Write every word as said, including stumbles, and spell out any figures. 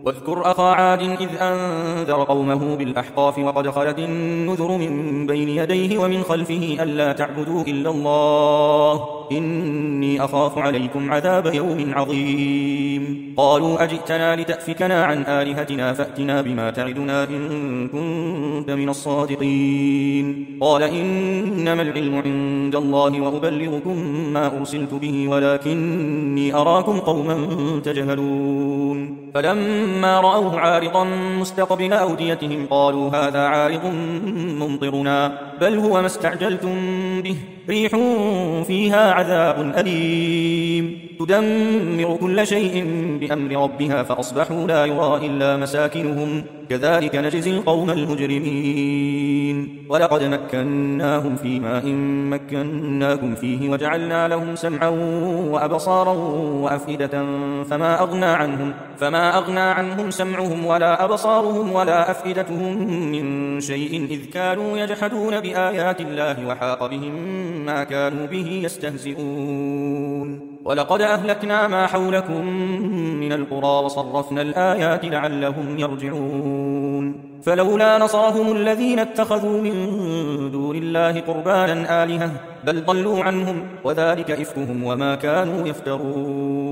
واذكر أخا عاد إذ أنذر قومه بالأحقاف وقد خلت النذر من بين يديه ومن خلفه ألا تعبدوا إلا الله إني أخاف عليكم عذاب يوم عظيم قالوا أجئتنا لتأفكنا عن آلهتنا فأتنا بما تعدنا إن كنت من الصادقين قال إنما العلم عند الله وأبلغكم ما أرسلت به ولكني أراكم قوما تجهلون فلما رأوه عارضا مستقبل أوديتهم قالوا هذا عارض ممطرنا بل هو ما استعجلتم به ريح فيها عذاب أليم تدمر كل شيء بأمر ربها فأصبحوا لا يرى إلا مساكنهم كذلك نجزي القوم المجرمين ولقد مكناهم في ماء مكناكم فيه وجعلنا لهم سمعا وأبصارا وأفئدة فما أغنى عنهم فما أغنى عنهم سمعهم ولا أبصارهم ولا أفئدتهم من شيء إذ كانوا يجحدون بآيات الله وحاق بهم ما كانوا به يستهزئون ولقد أهلكنا ما حولكم من القرى وصرفنا الآيات لعلهم يرجعون فلولا نصرهم الذين اتخذوا من دون الله قربانا آلهة بل ضلوا عنهم وذلك إفكهم وما كانوا يفترون